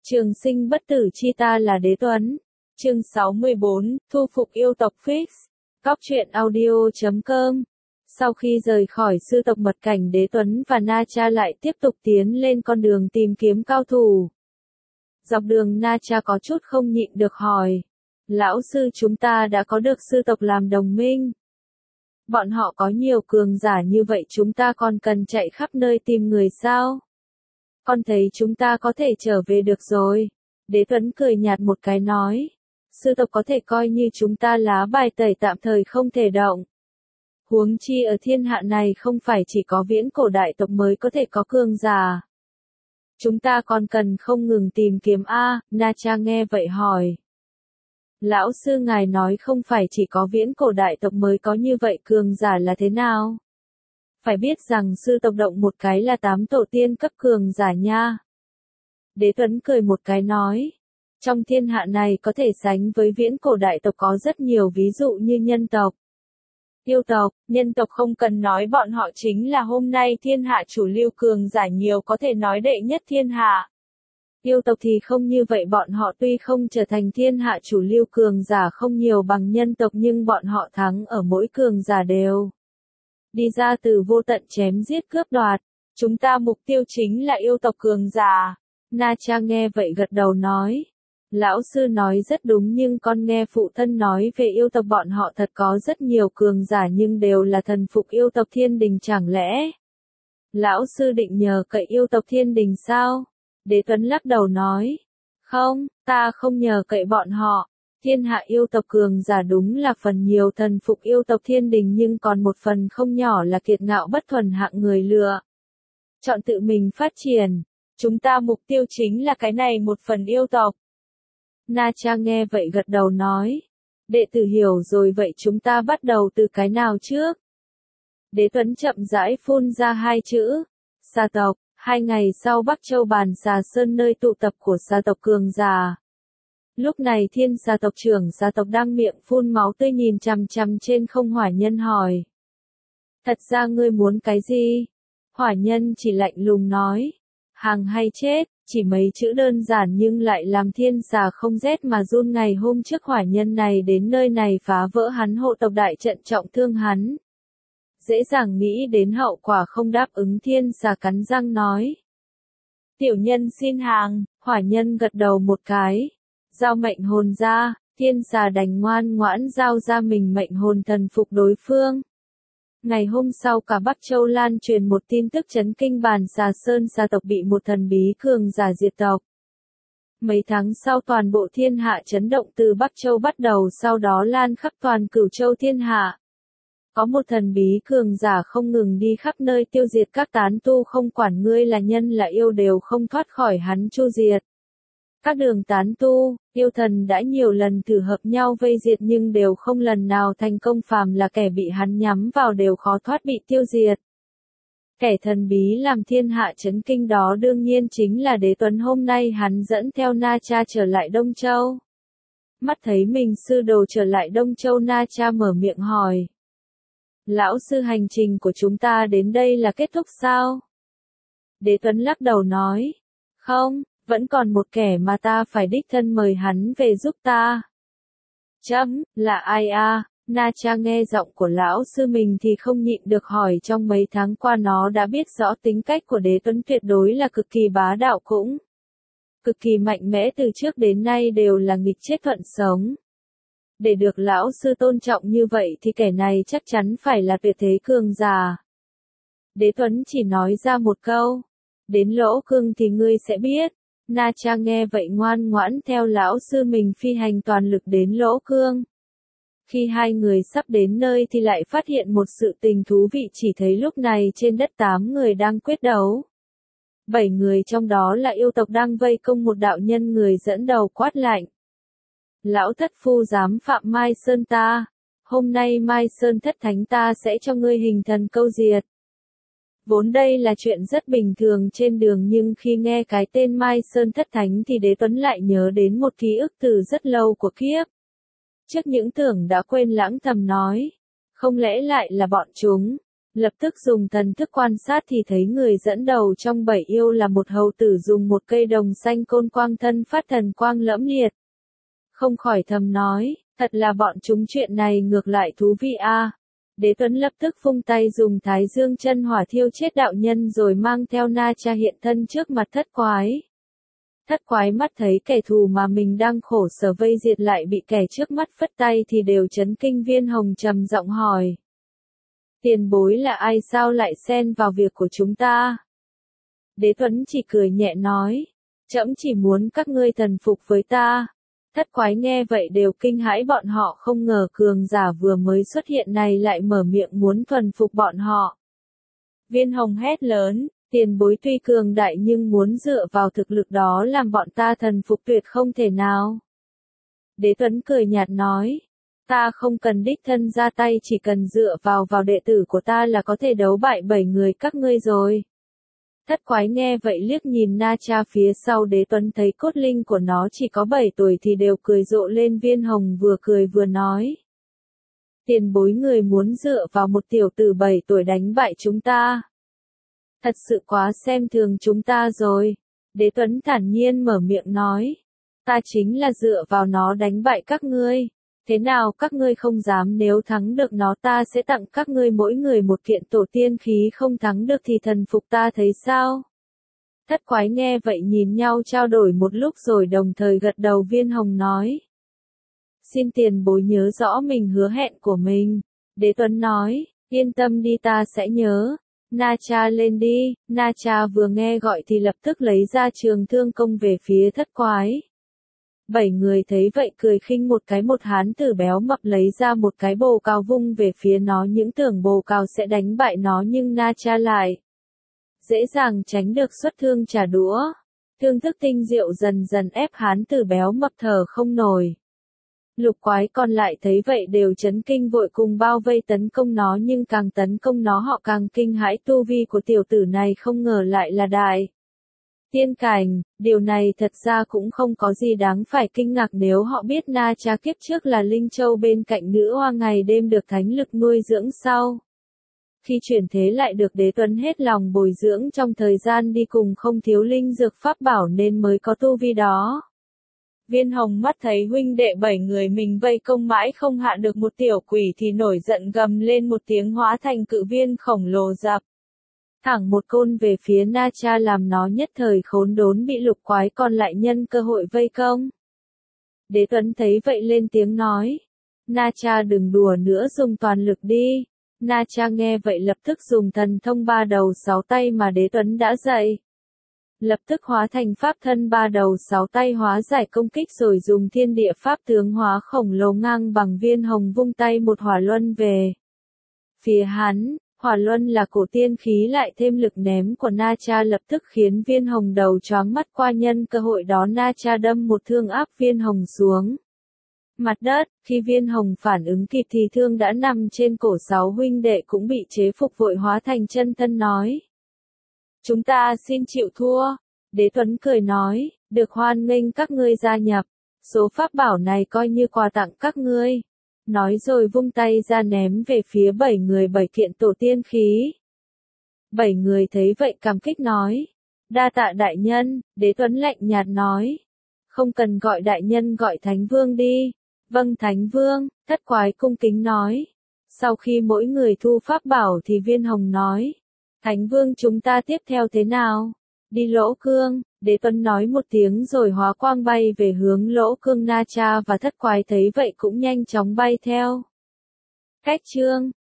Trường sinh bất tử chi ta là Đế Tuấn. Chương 64, thu phục yêu tộc Fix. Góc truyện audio.com. Sau khi rời khỏi sư tộc Mật Cảnh, Đế Tuấn và Na Cha lại tiếp tục tiến lên con đường tìm kiếm cao thủ. Dọc đường Na Cha có chút không nhịn được hỏi. Lão sư, chúng ta đã có được sư tộc làm đồng minh. Bọn họ có nhiều cường giả như vậy, chúng ta còn cần chạy khắp nơi tìm người sao? Con thấy chúng ta có thể trở về được rồi. Đế Tuấn cười nhạt một cái nói. Sư tộc có thể coi như chúng ta lá bài tẩy tạm thời không thể động. Huống chi ở thiên hạ này không phải chỉ có viễn cổ đại tộc mới có thể có cường giả. Chúng ta còn cần không ngừng tìm kiếm a. Na Cha nghe vậy hỏi. Lão sư ngài nói không phải chỉ có viễn cổ đại tộc mới có như vậy cường giả là thế nào? Phải biết rằng sư tộc động một cái là 8 tổ tiên cấp cường giả nha. Đế Tuấn cười một cái nói. Trong thiên hạ này có thể sánh với viễn cổ đại tộc có rất nhiều ví dụ như nhân tộc, yêu tộc, nhân tộc không cần nói, bọn họ chính là hôm nay thiên hạ chủ lưu cường giả nhiều có thể nói đệ nhất thiên hạ. Yêu tộc thì không như vậy, bọn họ tuy không trở thành thiên hạ chủ lưu cường giả không nhiều bằng nhân tộc nhưng bọn họ thắng ở mỗi cường giả đều đi ra từ vô tận chém giết cướp đoạt. Chúng ta mục tiêu chính là yêu tộc cường giả. Na Cha nghe vậy gật đầu nói. Lão sư nói rất đúng, nhưng con nghe phụ thân nói về yêu tộc bọn họ thật có rất nhiều cường giả nhưng đều là thần phục yêu tộc thiên đình, chẳng lẽ lão sư định nhờ cậy yêu tộc thiên đình sao? Đế Tuấn lắc đầu nói. Không, ta không nhờ cậy bọn họ. Thiên hạ yêu tộc cường giả đúng là phần nhiều thần phục yêu tộc thiên đình, nhưng còn một phần không nhỏ là kiệt ngạo bất thuần hạng người lựa chọn tự mình phát triển. Chúng ta mục tiêu chính là cái này một phần yêu tộc. Na Cha nghe vậy gật đầu nói. Đệ tử hiểu rồi, vậy chúng ta bắt đầu từ cái nào trước? Đế Tuấn chậm rãi phun ra hai chữ. Xà tộc. 2 ngày sau, Bắc Châu Bàn Xà Sơn, nơi tụ tập của xà tộc cường giả. Lúc này thiên xà tộc trưởng xà tộc đang miệng phun máu tươi nhìn chằm chằm trên không. Hỏa Nhân hỏi. Thật ra ngươi muốn cái gì? Hỏa Nhân chỉ lạnh lùng nói. Hàng hay chết, chỉ mấy chữ đơn giản nhưng lại làm thiên xà không rét mà run. Ngày hôm trước Hỏa Nhân này đến nơi này phá vỡ hắn hộ tộc đại trận, trọng thương hắn. Dễ dàng nghĩ đến hậu quả, không đáp ứng. Thiên xà cắn răng nói. Tiểu nhân xin hàng. Hỏa Nhân gật đầu một cái. Giao mệnh hồn ra. Thiên xà đành ngoan ngoãn giao ra mình mệnh hồn thần phục đối phương. Ngày hôm sau cả Bắc Châu lan truyền một tin tức chấn kinh. Bàn Xà Sơn xà tộc bị một thần bí cường giả diệt tộc. Mấy tháng sau toàn bộ thiên hạ chấn động, từ Bắc Châu bắt đầu, sau đó lan khắp toàn Cửu Châu thiên hạ. Có một thần bí cường giả không ngừng đi khắp nơi tiêu diệt các tán tu, không quản ngươi là nhân là yêu đều không thoát khỏi hắn chu diệt. Các đường tán tu, yêu thần đã nhiều lần thử hợp nhau vây diệt nhưng đều không lần nào thành công, phàm là kẻ bị hắn nhắm vào đều khó thoát bị tiêu diệt. Kẻ thần bí làm thiên hạ chấn kinh đó đương nhiên chính là Đế Tuấn. Hôm nay hắn dẫn theo Na Cha trở lại Đông Châu. Mắt thấy mình sư đồ trở lại Đông Châu, Na Cha mở miệng hỏi. Lão sư, hành trình của chúng ta đến đây là kết thúc sao? Đế Tuấn lắc đầu nói. Không, vẫn còn một kẻ mà ta phải đích thân mời hắn về giúp ta. Chấm, là ai a? Na Cha nghe giọng của lão sư mình thì không nhịn được hỏi. Trong mấy tháng qua nó đã biết rõ tính cách của Đế Tuấn tuyệt đối là cực kỳ bá đạo, cũng cực kỳ mạnh mẽ, từ trước đến nay đều là nghịch chết thuận sống. Để được lão sư tôn trọng như vậy thì kẻ này chắc chắn phải là tuyệt thế cường giả. Đế Tuấn chỉ nói ra một câu. Đến Lỗ Cương thì ngươi sẽ biết. Na Cha nghe vậy ngoan ngoãn theo lão sư mình phi hành toàn lực đến Lỗ Cương. Khi hai người sắp đến nơi thì lại phát hiện một sự tình thú vị, chỉ thấy lúc này trên đất 8 người đang quyết đấu. 7 người trong đó là yêu tộc đang vây công một đạo nhân, người dẫn đầu quát lạnh. Lão thất phu dám phạm Mai Sơn ta, hôm nay Mai Sơn thất thánh ta sẽ cho ngươi hình thần câu diệt. Vốn đây là chuyện rất bình thường trên đường, nhưng khi nghe cái tên Mai Sơn thất thánh thì Đế Tuấn lại nhớ đến một ký ức từ rất lâu của kiếp trước, những tưởng đã quên lãng, thầm nói. Không lẽ lại là bọn chúng? Lập tức dùng thần thức quan sát thì thấy người dẫn đầu trong 7 yêu là một hầu tử dùng một cây đồng xanh côn quang thân phát thần quang lẫm liệt. Không khỏi thầm nói, thật là bọn chúng chuyện này ngược lại thú vị a. Đế Tuấn lập tức vung tay dùng Thái Dương chân hỏa thiêu chết đạo nhân rồi mang theo Na Cha hiện thân trước mặt thất quái. Thất quái mắt thấy kẻ thù mà mình đang khổ sở vây diệt lại bị kẻ trước mắt phất tay thì đều chấn kinh. Viên Hồng trầm giọng hỏi. Tiền bối là ai sao lại xen vào việc của chúng ta? Đế Tuấn chỉ cười nhẹ nói. Trẫm chỉ muốn các ngươi thần phục với ta. Thất quái nghe vậy đều kinh hãi, bọn họ không ngờ cường giả vừa mới xuất hiện này lại mở miệng muốn thuần phục bọn họ. Viên Hồng hét lớn, tiền bối tuy cường đại nhưng muốn dựa vào thực lực đó làm bọn ta thần phục tuyệt không thể nào. Đế Tuấn cười nhạt nói, ta không cần đích thân ra tay, chỉ cần dựa vào đệ tử của ta là có thể đấu bại 7 người các ngươi rồi. Thất quái nghe vậy liếc nhìn Na Cha phía sau Đế Tuấn thấy cốt linh của nó chỉ có 7 tuổi thì đều cười rộ lên. Viên Hồng vừa cười vừa nói. Tiền bối người muốn dựa vào một tiểu tử 7 tuổi đánh bại chúng ta. Thật sự quá xem thường chúng ta rồi. Đế Tuấn thản nhiên mở miệng nói. Ta chính là dựa vào nó đánh bại các ngươi. Thế nào các ngươi không dám, nếu thắng được nó ta sẽ tặng các ngươi mỗi người một kiện tổ tiên khí, không thắng được thì thần phục ta thấy sao? Thất quái nghe vậy nhìn nhau trao đổi một lúc rồi đồng thời gật đầu. Viên Hồng nói. Xin tiền bối nhớ rõ mình hứa hẹn của mình. Đế Tuấn nói, yên tâm đi ta sẽ nhớ. Na Cha lên đi. Na Cha vừa nghe gọi thì lập tức lấy ra trường thương công về phía thất quái. 7 người thấy vậy cười khinh một cái. Một hán tử béo mập lấy ra một cái bồ cào vung về phía nó, những tưởng bồ cào sẽ đánh bại nó nhưng Na Cha lại dễ dàng tránh được, xuất thương trả đũa. Thương thức tinh diệu dần dần ép hán tử béo mập thở không nổi. Lục quái còn lại thấy vậy đều chấn kinh, vội cùng bao vây tấn công nó, nhưng càng tấn công nó họ càng kinh hãi. Tu vi của tiểu tử này không ngờ lại là đại tiên cảnh, điều này thật ra cũng không có gì đáng phải kinh ngạc nếu họ biết Na Cha kiếp trước là Linh Châu bên cạnh nữ hoa ngày đêm được thánh lực nuôi dưỡng sau. Khi chuyển thế lại được Đế Tuấn hết lòng bồi dưỡng trong thời gian đi cùng, không thiếu linh dược pháp bảo nên mới có tu vi đó. Viên Hồng mắt thấy huynh đệ 7 người mình vây công mãi không hạ được một tiểu quỷ thì nổi giận gầm lên một tiếng, hóa thành cự viên khổng lồ dập thẳng một côn về phía Na Cha, làm nó nhất thời khốn đốn, bị lục quái còn lại nhân cơ hội vây công. Đế Tuấn thấy vậy lên tiếng nói. Na Cha đừng đùa nữa, dùng toàn lực đi. Na Cha nghe vậy lập tức dùng thần thông 3 đầu 6 tay mà Đế Tuấn đã dạy. Lập tức hóa thành pháp thân 3 đầu 6 tay hóa giải công kích, rồi dùng thiên địa pháp tướng hóa khổng lồ ngang bằng. Viên Hồng vung tay một hỏa luân về phía hắn. Hỏa luân là cổ tiên khí lại thêm lực ném của Na Cha lập tức khiến Viên Hồng đầu choáng mắt. Qua nhân cơ hội đó Na Cha đâm một thương áp Viên Hồng xuống mặt đất. Khi Viên Hồng phản ứng kịp thì thương đã nằm trên cổ. 6 huynh đệ cũng bị chế phục, vội hóa thành chân thân nói. Chúng ta xin chịu thua. Đế Tuấn cười nói, được, hoan nghênh các ngươi gia nhập. Số pháp bảo này coi như quà tặng các ngươi. Nói rồi vung tay ra ném về phía 7 người 7 kiện tổ tiên khí. 7 người thấy vậy cảm kích nói. Đa tạ đại nhân. Đế Tuấn lạnh nhạt nói. Không cần gọi đại nhân, gọi Thánh Vương đi. Vâng Thánh Vương. Thất quái cung kính nói. Sau khi mỗi người thu pháp bảo thì Viên Hồng nói. Thánh Vương chúng ta tiếp theo thế nào? Đi Lỗ Cương. Đế Tuấn nói một tiếng rồi hóa quang bay về hướng Lỗ Cương. Na Cha và thất quái thấy vậy cũng nhanh chóng bay theo. Cách chương